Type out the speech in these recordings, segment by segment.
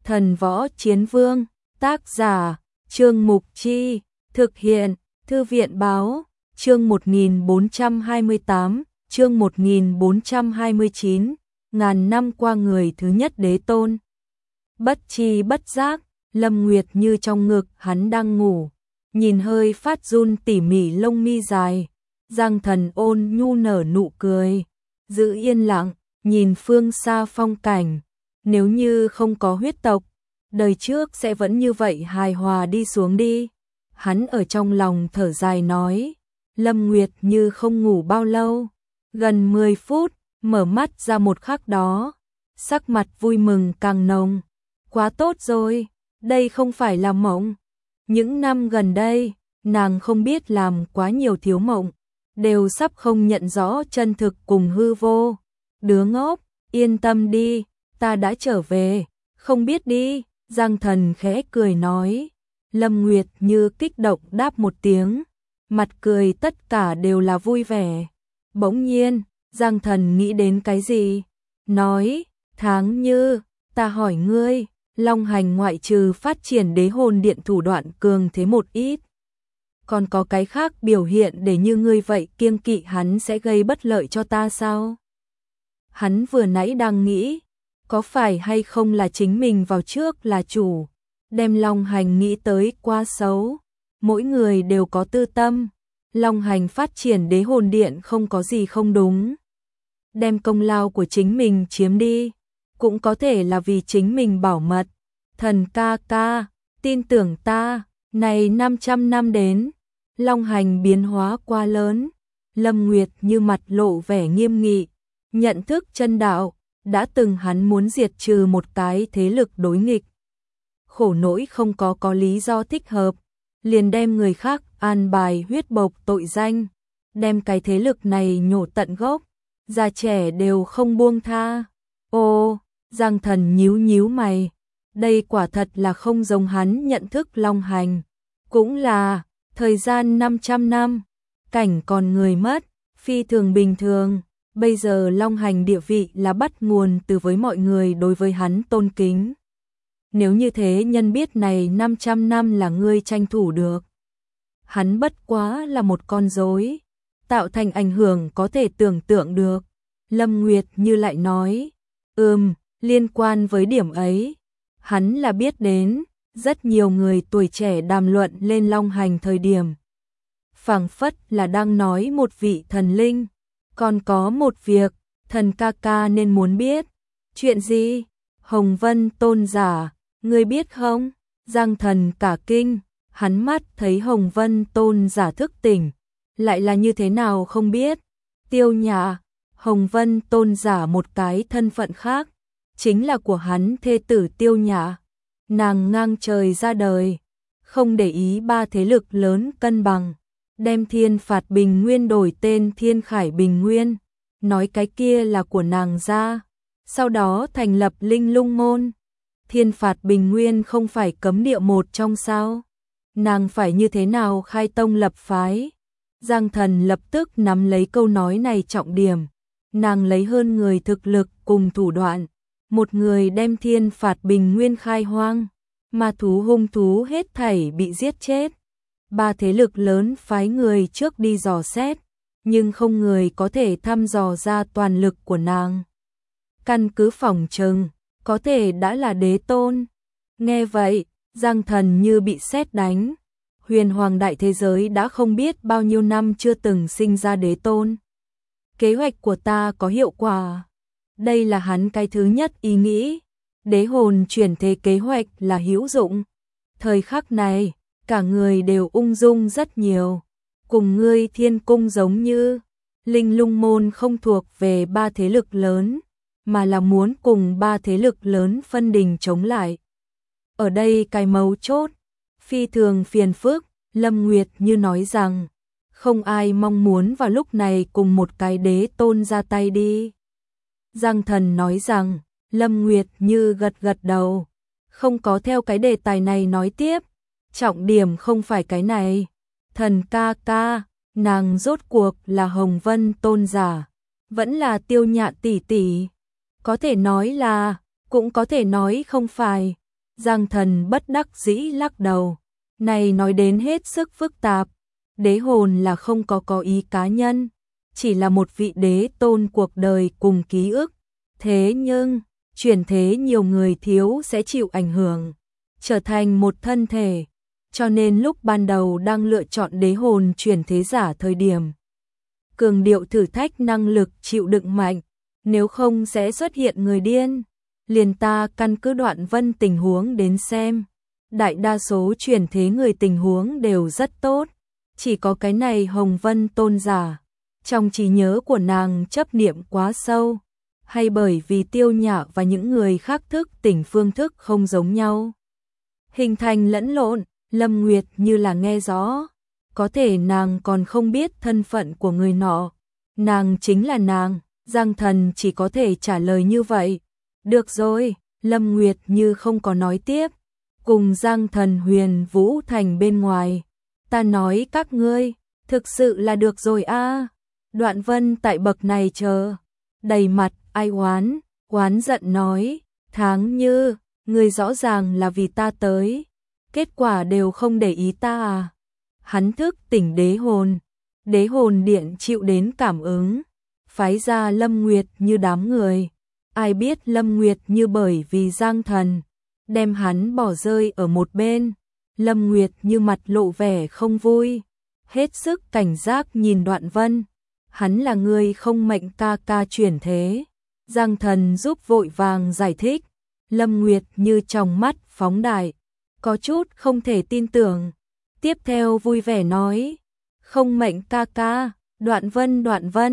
Thần Võ Chiến Vương, tác giả, Trương Mục Chi, thực hiện, Thư viện Báo, chương 1428, chương 1429, ngàn năm qua người thứ nhất đế tôn. Bất chi bất giác, Lâm Nguyệt Như trong ngực hắn đang ngủ, nhìn hơi phát run tỉ mỉ lông mi dài, Giang Thần ôn nhu nở nụ cười, giữ yên lặng, nhìn phương xa phong cảnh, nếu như không có huyết tộc, đời trước sẽ vẫn như vậy hài hòa đi xuống đi. Hắn ở trong lòng thở dài nói, Lâm Nguyệt Như không ngủ bao lâu, gần 10 phút, mở mắt ra một khắc đó, sắc mặt vui mừng càng nồng, quá tốt rồi, đây không phải là mộng. Những năm gần đây, nàng không biết làm quá nhiều thiếu mộng, đều sắp không nhận rõ chân thực cùng hư vô. Đứa ngốc, yên tâm đi, ta đã trở về, không biết đi, Giang Thần khẽ cười nói. Lâm Nguyệt Như kích động đáp một tiếng, mặt cười tất cả đều là vui vẻ. Bỗng nhiên, Giang Thần nghĩ đến cái gì? Nói, Tháng Như, ta hỏi ngươi, Long Hành ngoại trừ phát triển đế hồn điện thủ đoạn cường thế một ít, còn có cái khác biểu hiện để như ngươi vậy kiêng kỵ hắn sẽ gây bất lợi cho ta sao? Hắn vừa nãy đang nghĩ, có phải hay không là chính mình vào trước là chủ, đem Long Hành nghĩ tới quá xấu. Mỗi người đều có tư tâm, Long Hành phát triển đế hồn điện không có gì không đúng. Đem công lao của chính mình chiếm đi, cũng có thể là vì chính mình bảo mật. Thần ca ca, tin tưởng ta, này 500 năm đến, Long Hành biến hóa quá lớn. Lâm Nguyệt Như mặt lộ vẻ nghiêm nghị, nhận thức chân đạo, đã từng hắn muốn diệt trừ một cái thế lực đối nghịch. Khổ nỗi không có lý do thích hợp, liền đem người khác an bài huyết bộc tội danh, đem cái thế lực này nhổ tận gốc, già trẻ đều không buông tha. Ô, Giang Thần nhíu nhíu mày, đây quả thật là không giống hắn nhận thức Long Hành, cũng là thời gian 500 năm, cảnh còn người mất, phi thường bình thường. Bây giờ Long Hành địa vị là bắt nguồn từ với mọi người đối với hắn tôn kính. Nếu như thế nhân biết này 500 năm là ngươi tranh thủ được. Hắn bất quá là một con rối, tạo thành ảnh hưởng có thể tưởng tượng được. Lâm Nguyệt Như lại nói, liên quan với điểm ấy, hắn là biết đến, rất nhiều người tuổi trẻ đàm luận lên Long Hành thời điểm. Phảng phất là đang nói một vị thần linh, còn có một việc, thần ca ca nên muốn biết. Chuyện gì? Hồng Vân tôn giả, ngươi biết không? Giang Thần cả kinh, hắn mắt thấy Hồng Vân tôn giả thức tỉnh, lại là như thế nào không biết. Tiêu Nhã, Hồng Vân tôn giả một cái thân phận khác, chính là của hắn thê tử Tiêu Nhã. Nàng ngang trời ra đời, không để ý ba thế lực lớn cân bằng, đem Thiên Phạt Bình Nguyên đổi tên Thiên Khải Bình Nguyên, nói cái kia là của nàng ra, sau đó thành lập Linh Lung môn. Thiên Phạt Bình Nguyên không phải cấm địa một trong sao? Nàng phải như thế nào khai tông lập phái? Giang Thần lập tức nắm lấy câu nói này trọng điểm. Nàng lấy hơn người thực lực cùng thủ đoạn, một người đem Thiên Phạt Bình Nguyên khai hoang, ma thú hung thú hết thảy bị giết chết. Ba thế lực lớn phái người trước đi dò xét, nhưng không người có thể thăm dò ra toàn lực của nàng. Căn cứ phỏng chừng, có thể đã là đế tôn. Nghe vậy, Giang Thần như bị sét đánh. Huyền hoàng đại thế giới đã không biết bao nhiêu năm chưa từng sinh ra đế tôn. Kế hoạch của ta có hiệu quả. Đây là hắn cái thứ nhất ý nghĩ. Đế hồn chuyển thế kế hoạch là hữu dụng. Thời khắc này, cả người đều ung dung rất nhiều. Cùng ngươi Thiên Cung giống như, Linh Lung môn không thuộc về ba thế lực lớn, mà là muốn cùng ba thế lực lớn phân đình chống lại. Ở đây cái mấu chốt, phi thường phiền phức, Lâm Nguyệt Như nói rằng, không ai mong muốn vào lúc này cùng một cái đế tôn ra tay đi. Giang Thần nói rằng, Lâm Nguyệt Như gật gật đầu, không có theo cái đề tài này nói tiếp, trọng điểm không phải cái này. Thần ca ca, nàng rốt cuộc là Hồng Vân tôn giả, vẫn là Tiêu Nhã tỷ tỷ. Có thể nói là, cũng có thể nói không phải. Giang Thần bất đắc dĩ lắc đầu. Này nói đến hết sức phức tạp. Đế hồn là không có ý cá nhân, chỉ là một vị đế tôn cuộc đời cùng ký ức. Thế nhưng, chuyển thế nhiều người thiếu sẽ chịu ảnh hưởng, trở thành một thân thể. Cho nên lúc ban đầu đang lựa chọn đế hồn chuyển thế giả thời điểm, cường điệu thử thách năng lực chịu đựng mạnh, nếu không sẽ xuất hiện người điên. Liền ta căn cứ Đoạn Vân tình huống đến xem, đại đa số chuyển thế người tình huống đều rất tốt, chỉ có cái này Hồng Vân tôn giả, trong trí nhớ của nàng chấp niệm quá sâu, hay bởi vì Tiêu Nhã và những người khác thức tỉnh phương thức không giống nhau, hình thành lẫn lộn. Lâm Nguyệt như là nghe rõ, có thể nàng còn không biết thân phận của người nọ, nàng chính là nàng. Giang Thần chỉ có thể trả lời như vậy. Được rồi, Lâm Nguyệt như không có nói tiếp, cùng Giang Thần Huyền Vũ Thành bên ngoài. Ta nói các ngươi, thực sự là được rồi a. Đoạn Vân tại bậc này chờ, đầy mặt ai oán giận nói, Tháng Như, ngươi rõ ràng là vì ta tới, kết quả đều không để ý ta à. Hắn thức tỉnh đế hồn điện chịu đến cảm ứng, phái ra Lâm Nguyệt như đám người. Ai biết Lâm Nguyệt như bởi vì Giang Thần, đem hắn bỏ rơi ở một bên. Lâm Nguyệt như mặt lộ vẻ không vui, hết sức cảnh giác nhìn Đoạn Vân. Hắn là người không mệnh ca ca chuyển thế. Giang Thần giúp vội vàng giải thích. Lâm Nguyệt như trong mắt phóng đại, có chút không thể tin tưởng. Tiếp theo vui vẻ nói, không mệnh ca ca, Đoạn Vân,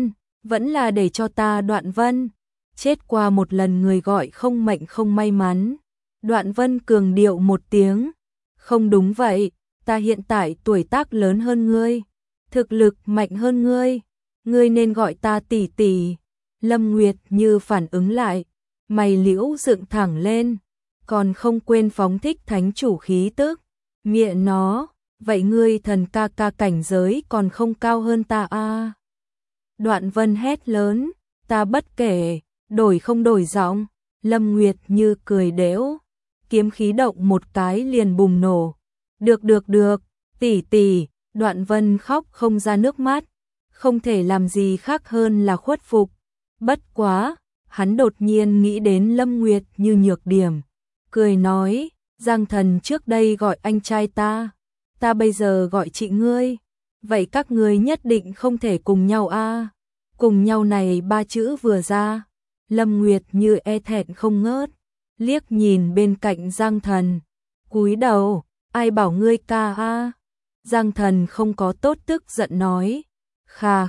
vẫn là để cho ta Đoạn Vân. Chết qua một lần người gọi không mệnh không may mắn. Đoạn Vân cường điệu một tiếng, không đúng vậy, ta hiện tại tuổi tác lớn hơn ngươi, thực lực mạnh hơn ngươi nên gọi ta tỷ tỷ. Lâm Nguyệt như phản ứng lại, mày liễu dựng thẳng lên, còn không quên phóng thích thánh chủ khí tức. Mẹ nó, vậy ngươi thần ca ca cảnh giới còn không cao hơn ta à? Đoạn Vân hét lớn, ta bất kể, đổi không đổi giọng. Lâm Nguyệt như cười đễu, kiếm khí động một cái liền bùng nổ. Được, tỷ tỷ. Đoạn Vân khóc không ra nước mắt, không thể làm gì khác hơn là khuất phục. Bất quá, hắn đột nhiên nghĩ đến Lâm Nguyệt như nhược điểm, cười nói, Giang Thần trước đây gọi anh trai ta bây giờ gọi chị ngươi, vậy các ngươi nhất định không thể cùng nhau à? Cùng nhau này ba chữ vừa ra, Lâm Nguyệt như e thẹn không ngớt, liếc nhìn bên cạnh Giang Thần, cúi đầu, ai bảo ngươi ca à? Giang Thần không có tốt tức giận nói, khà,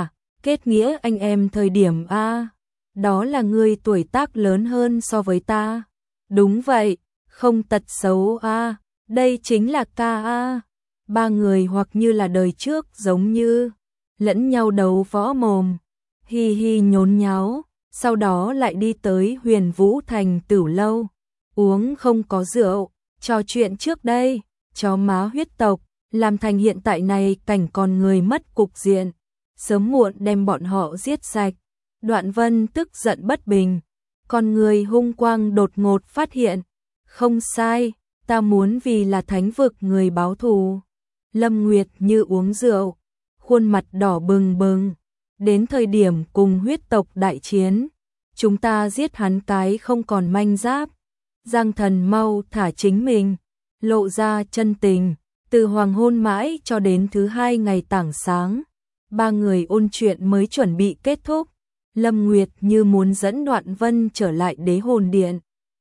kết nghĩa anh em thời điểm a, đó là ngươi tuổi tác lớn hơn so với ta. Đúng vậy, không tật xấu a, đây chính là ca a. Ba người hoặc như là đời trước giống như lẫn nhau đấu võ mồm, hi hi nhốn nháo, sau đó lại đi tới Huyền Vũ Thành Tửu lâu, uống không có rượu, trò chuyện trước đây, chó má huyết tộc, làm thành hiện tại này cảnh con người mất cục diện, sớm muộn đem bọn họ giết sạch. Đoạn Vân tức giận bất bình, con người hung quang đột ngột phát hiện, không sai, ta muốn vì là thánh vực người báo thù. Lâm Nguyệt như uống rượu, khuôn mặt đỏ bừng, đến thời điểm cùng huyết tộc đại chiến, chúng ta giết hắn cái không còn manh giáp. Giang Thần mau thả chính mình, lộ ra chân tình, từ hoàng hôn mãi cho đến thứ hai ngày tảng sáng, ba người ôn chuyện mới chuẩn bị kết thúc. Lâm Nguyệt như muốn dẫn Đoạn Vân trở lại đế hồn điện,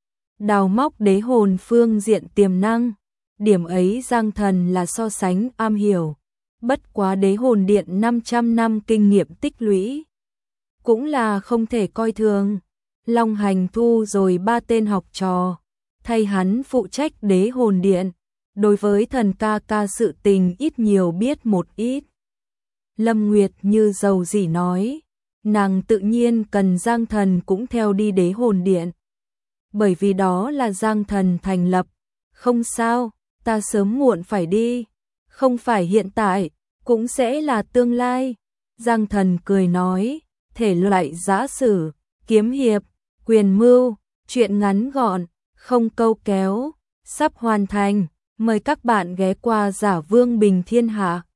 đào móc đế hồn phương diện tiềm năng. Điểm ấy Giang Thần là so sánh am hiểu, bất quá đế hồn điện 500 năm kinh nghiệm tích lũy, cũng là không thể coi thường. Long Hành thu rồi 3 tên học trò, thay hắn phụ trách đế hồn điện, đối với thần ca ca sự tình ít nhiều biết một ít. Lâm Nguyệt như dầu dĩ nói, nàng tự nhiên cần Giang Thần cũng theo đi đế hồn điện, bởi vì đó là Giang Thần thành lập. Không sao, ta sớm muộn phải đi, không phải hiện tại, cũng sẽ là tương lai. Giang Thần cười nói, thể loại giã sử, kiếm hiệp, quyền mưu, chuyện ngắn gọn, không câu kéo, sắp hoàn thành. Mời các bạn ghé qua Giả Vương Bình Thiên Hạ.